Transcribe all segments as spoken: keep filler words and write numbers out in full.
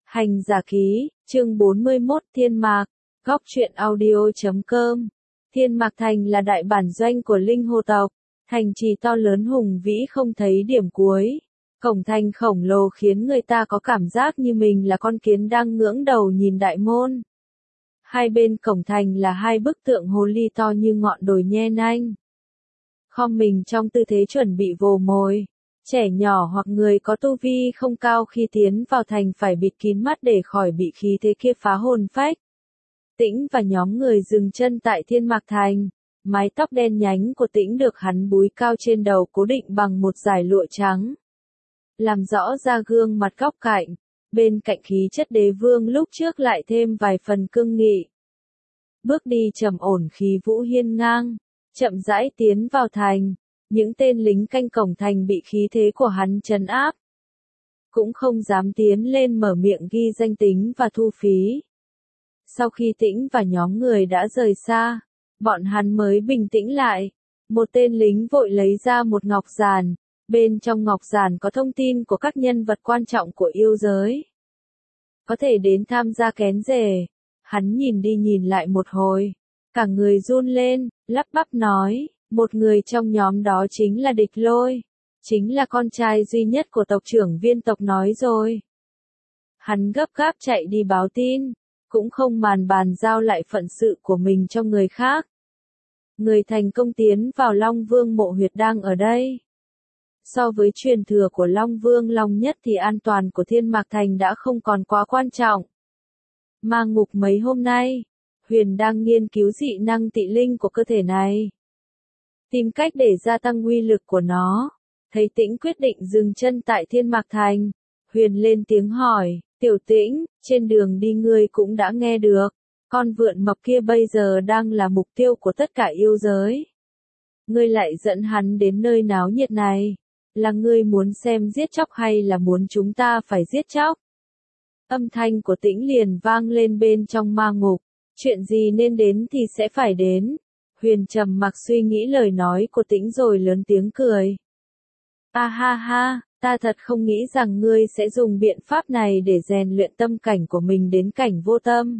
Hành giả ký, chương bốn mươi mốt Thiên Mạc, góc truyện audio chấm com. Thiên Mạc Thành là đại bản doanh của Linh Hồ tộc, thành trì to lớn hùng vĩ không thấy điểm cuối. Cổng thành khổng lồ khiến người ta có cảm giác như mình là con kiến đang ngưỡng đầu nhìn đại môn. Hai bên cổng thành là hai bức tượng hồ ly to như ngọn đồi nhe nanh. Khom mình trong tư thế chuẩn bị vồ mồi. Trẻ nhỏ hoặc người có tu vi không cao khi tiến vào thành phải bịt kín mắt để khỏi bị khí thế kia phá hồn phách. Tĩnh và nhóm người dừng chân tại Thiên Mạc Thành. Mái tóc đen nhánh của Tĩnh được hắn búi cao trên đầu cố định bằng một dải lụa trắng. Làm rõ ra gương mặt góc cạnh, bên cạnh khí chất đế vương lúc trước lại thêm vài phần cương nghị. Bước đi trầm ổn khí vũ hiên ngang, chậm rãi tiến vào thành. Những tên lính canh cổng thành bị khí thế của hắn trấn áp. Cũng không dám tiến lên mở miệng ghi danh tính và thu phí. Sau khi Tĩnh và nhóm người đã rời xa, bọn hắn mới bình tĩnh lại. Một tên lính vội lấy ra một ngọc giản. Bên trong ngọc giản có thông tin của các nhân vật quan trọng của yêu giới. Có thể đến tham gia kén rể. Hắn nhìn đi nhìn lại một hồi. Cả người run lên, lắp bắp nói. Một người trong nhóm đó chính là Địch Lôi. Chính là con trai duy nhất của tộc trưởng viên tộc nói rồi. Hắn gấp gáp chạy đi báo tin. Cũng không màn bàn giao lại phận sự của mình cho người khác. Người thành công tiến vào Long Vương mộ huyệt đang ở đây. So với truyền thừa của Long Vương Long Nhất thì an toàn của Thiên Mạc Thành đã không còn quá quan trọng. Ma ngục mấy hôm nay, Huyền đang nghiên cứu dị năng tị linh của cơ thể này. Tìm cách để gia tăng uy lực của nó. Thấy Tĩnh quyết định dừng chân tại Thiên Mạc Thành. Huyền lên tiếng hỏi, Tiểu Tĩnh, trên đường đi ngươi cũng đã nghe được. Con vượn mập kia bây giờ đang là mục tiêu của tất cả yêu giới. Ngươi lại dẫn hắn đến nơi náo nhiệt này. Là ngươi muốn xem giết chóc hay là muốn chúng ta phải giết chóc? Âm thanh của Tĩnh liền vang lên bên trong ma ngục. Chuyện gì nên đến thì sẽ phải đến. Huyền trầm mặc suy nghĩ lời nói của Tĩnh rồi lớn tiếng cười. A ha ha, ta thật không nghĩ rằng ngươi sẽ dùng biện pháp này để rèn luyện tâm cảnh của mình đến cảnh vô tâm.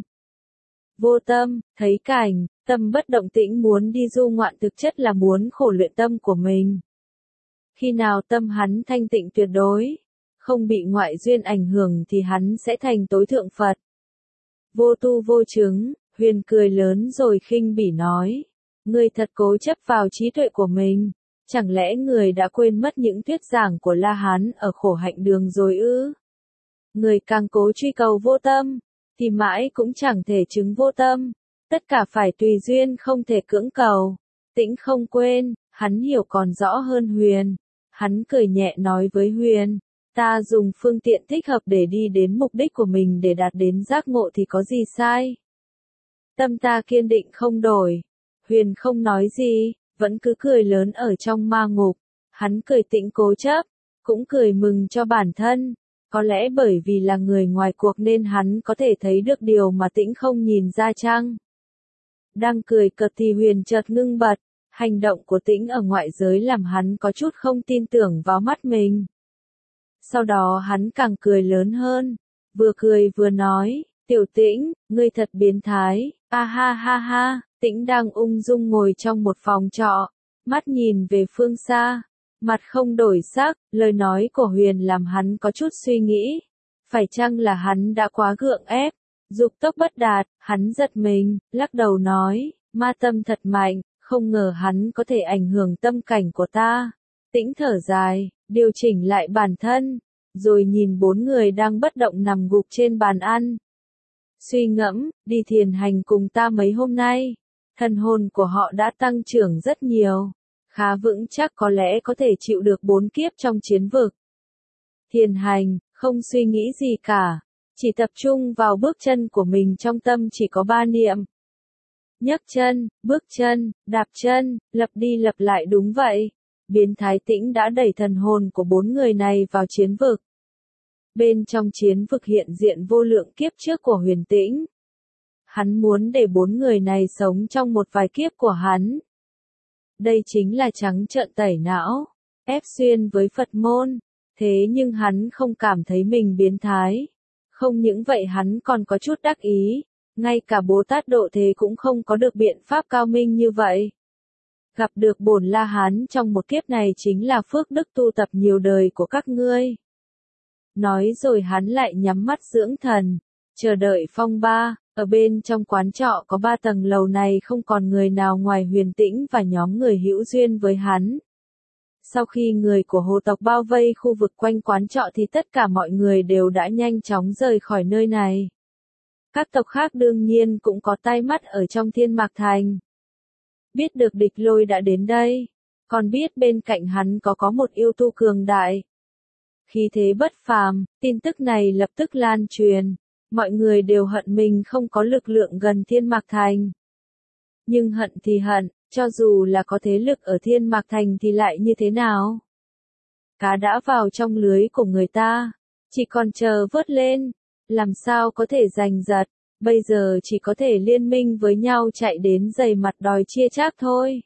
Vô tâm, thấy cảnh, tâm bất động. Tĩnh muốn đi du ngoạn thực chất là muốn khổ luyện tâm của mình. Khi nào tâm hắn thanh tịnh tuyệt đối, không bị ngoại duyên ảnh hưởng thì hắn sẽ thành tối thượng Phật. Vô tu vô chứng, Huyền cười lớn rồi khinh bỉ nói. Ngươi thật cố chấp vào trí tuệ của mình. Chẳng lẽ người đã quên mất những thuyết giảng của La Hán ở khổ hạnh đường rồi ư? Người càng cố truy cầu vô tâm, thì mãi cũng chẳng thể chứng vô tâm. Tất cả phải tùy duyên không thể cưỡng cầu. Tĩnh không quên, hắn hiểu còn rõ hơn Huyền. Hắn cười nhẹ nói với Huyền. Ta dùng phương tiện thích hợp để đi đến mục đích của mình để đạt đến giác ngộ thì có gì sai? Tâm ta kiên định không đổi. Huyền không nói gì, vẫn cứ cười lớn ở trong ma ngục. Hắn cười Tĩnh cố chấp, cũng cười mừng cho bản thân. Có lẽ bởi vì là người ngoài cuộc nên hắn có thể thấy được điều mà Tĩnh không nhìn ra chăng? Đang cười cợt thì Huyền chợt ngưng bật. Hành động của Tĩnh ở ngoại giới làm hắn có chút không tin tưởng vào mắt mình. Sau đó hắn càng cười lớn hơn. Vừa cười vừa nói, Tiểu Tĩnh, ngươi thật biến thái. A ha ha ha. Tĩnh đang ung dung ngồi trong một phòng trọ, mắt nhìn về phương xa, mặt không đổi sắc. Lời nói của Huyền làm hắn có chút suy nghĩ, phải chăng là hắn đã quá gượng ép, dục tốc bất đạt. Hắn giật mình, lắc đầu nói, ma tâm thật mạnh, không ngờ hắn có thể ảnh hưởng tâm cảnh của ta. Tĩnh thở dài, điều chỉnh lại bản thân, rồi nhìn bốn người đang bất động nằm gục trên bàn ăn. Suy ngẫm, đi thiền hành cùng ta mấy hôm nay. Thần hồn của họ đã tăng trưởng rất nhiều, khá vững chắc, có lẽ có thể chịu được bốn kiếp trong chiến vực. Thiền hành, không suy nghĩ gì cả, chỉ tập trung vào bước chân của mình, trong tâm chỉ có ba niệm. Nhấc chân, bước chân, đạp chân, lặp đi lặp lại. Đúng vậy, biến thái Tĩnh đã đẩy thần hồn của bốn người này vào chiến vực. Bên trong chiến vực hiện diện vô lượng kiếp trước của Huyền Tĩnh. Hắn muốn để bốn người này sống trong một vài kiếp của hắn. Đây chính là trắng trợn tẩy não, ép xuyên với Phật môn. Thế nhưng hắn không cảm thấy mình biến thái. Không những vậy hắn còn có chút đắc ý, ngay cả Bồ Tát Độ Thế cũng không có được biện pháp cao minh như vậy. Gặp được Bổn La Hán trong một kiếp này chính là phước đức tu tập nhiều đời của các ngươi. Nói rồi hắn lại nhắm mắt dưỡng thần, chờ đợi phong ba. Ở bên trong quán trọ có ba tầng lầu này không còn người nào ngoài Huyền Tĩnh và nhóm người hữu duyên với hắn. Sau khi người của hồ tộc bao vây khu vực quanh quán trọ thì tất cả mọi người đều đã nhanh chóng rời khỏi nơi này. Các tộc khác đương nhiên cũng có tai mắt ở trong Thiên Mạc Thành. Biết được Địch Lôi đã đến đây, còn biết bên cạnh hắn có có một yêu tu cường đại. Khí thế bất phàm, tin tức này lập tức lan truyền. Mọi người đều hận mình không có lực lượng gần Thiên Mạc Thành. Nhưng hận thì hận, cho dù là có thế lực ở Thiên Mạc Thành thì lại như thế nào? Cá đã vào trong lưới của người ta, chỉ còn chờ vớt lên, làm sao có thể giành giật, bây giờ chỉ có thể liên minh với nhau chạy đến giày mặt đòi chia chác thôi.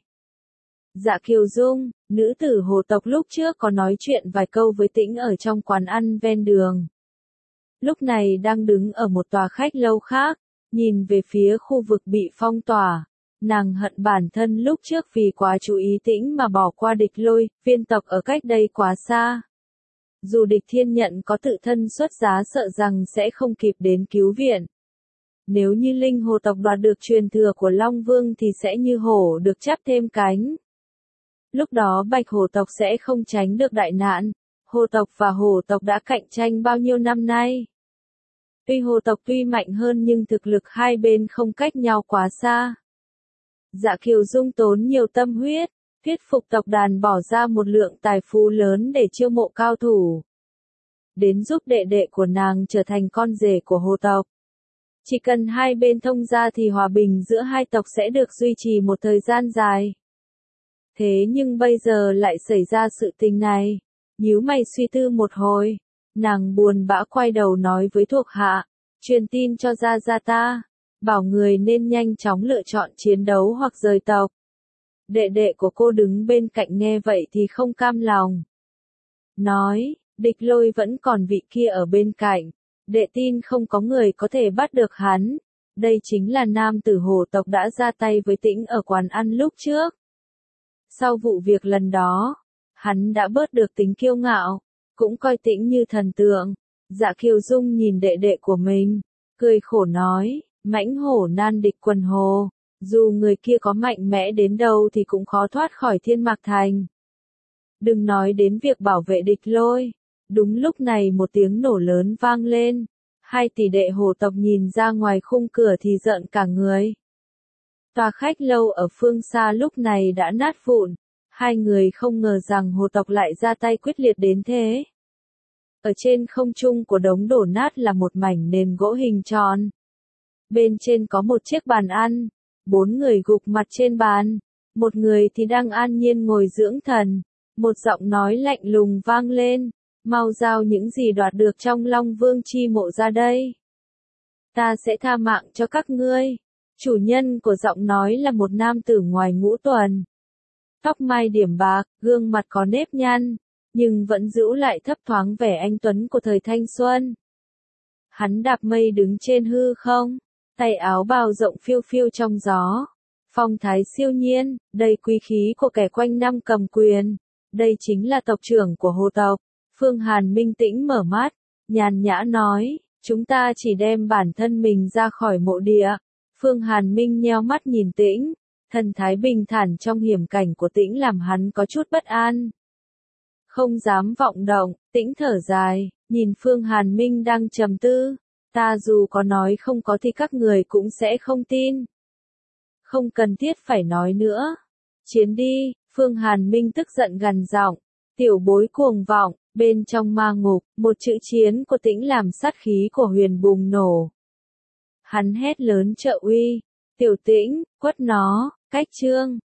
Dạ Kiều Dung, nữ tử hồ tộc lúc trước có nói chuyện vài câu với Tĩnh ở trong quán ăn ven đường. Lúc này đang đứng ở một tòa khách lâu khác, nhìn về phía khu vực bị phong tỏa. Nàng hận bản thân lúc trước vì quá chú ý Tĩnh mà bỏ qua Địch Lôi, viên tộc ở cách đây quá xa. Dù Địch Thiên Nhận có tự thân xuất giá sợ rằng sẽ không kịp đến cứu viện. Nếu như linh hồ tộc đoạt được truyền thừa của Long Vương thì sẽ như hổ được chắp thêm cánh. Lúc đó Bạch Hổ tộc sẽ không tránh được đại nạn. Hồ tộc và hổ tộc đã cạnh tranh bao nhiêu năm nay. Tuy hồ tộc tuy mạnh hơn nhưng thực lực hai bên không cách nhau quá xa. Dạ Kiều Dung tốn nhiều tâm huyết, thuyết phục tộc đàn bỏ ra một lượng tài phú lớn để chiêu mộ cao thủ. Đến giúp đệ đệ của nàng trở thành con rể của hồ tộc. Chỉ cần hai bên thông gia thì hòa bình giữa hai tộc sẽ được duy trì một thời gian dài. Thế nhưng bây giờ lại xảy ra sự tình này. Nhíu mày suy tư một hồi, nàng buồn bã quay đầu nói với thuộc hạ, truyền tin cho gia gia ta, bảo người nên nhanh chóng lựa chọn chiến đấu hoặc rời tộc. Đệ đệ của cô đứng bên cạnh nghe vậy thì không cam lòng. Nói, Địch Lôi vẫn còn vị kia ở bên cạnh, đệ tin không có người có thể bắt được hắn. Đây chính là nam tử hồ tộc đã ra tay với Tĩnh ở quán ăn lúc trước. Sau vụ việc lần đó, hắn đã bớt được tính kiêu ngạo, cũng coi Tĩnh như thần tượng. Dạ Kiều Dung nhìn đệ đệ của mình, cười khổ nói, mãnh hổ nan địch quần hồ, dù người kia có mạnh mẽ đến đâu thì cũng khó thoát khỏi Thiên Mạc Thành. Đừng nói đến việc bảo vệ Địch Lôi. Đúng lúc này một tiếng nổ lớn vang lên, hai tỷ đệ hồ tộc nhìn ra ngoài khung cửa thì giận cả người. Tòa khách lâu ở phương xa lúc này đã nát vụn. Hai người không ngờ rằng hồ tộc lại ra tay quyết liệt đến thế. Ở trên không trung của đống đổ nát là một mảnh nền gỗ hình tròn. Bên trên có một chiếc bàn ăn, bốn người gục mặt trên bàn. Một người thì đang an nhiên ngồi dưỡng thần. Một giọng nói lạnh lùng vang lên, mau giao những gì đoạt được trong Long Vương chi mộ ra đây. Ta sẽ tha mạng cho các ngươi. Chủ nhân của giọng nói là một nam tử ngoài ngũ tuần. Tóc mai điểm bạc, gương mặt có nếp nhăn, nhưng vẫn giữ lại thấp thoáng vẻ anh tuấn của thời thanh xuân. Hắn đạp mây đứng trên hư không, tay áo bào rộng phiêu phiêu trong gió. Phong thái siêu nhiên, đầy quý khí của kẻ quanh năm cầm quyền. Đây chính là tộc trưởng của hồ tộc. Phương Hàn Minh tĩnh mở mắt, nhàn nhã nói, chúng ta chỉ đem bản thân mình ra khỏi mộ địa. Phương Hàn Minh nheo mắt nhìn Tĩnh, thần thái bình thản trong hiểm cảnh của Tĩnh làm hắn có chút bất an. Không dám vọng động, Tĩnh thở dài, nhìn Phương Hàn Minh đang trầm tư, ta dù có nói không có thì các người cũng sẽ không tin. Không cần thiết phải nói nữa. Chiến đi, Phương Hàn Minh tức giận gằn giọng, tiểu bối cuồng vọng, bên trong ma ngục, một chữ chiến của Tĩnh làm sát khí của Huyền bùng nổ. Hắn hét lớn trợ uy, tiểu Tĩnh, quất nó, cách chương.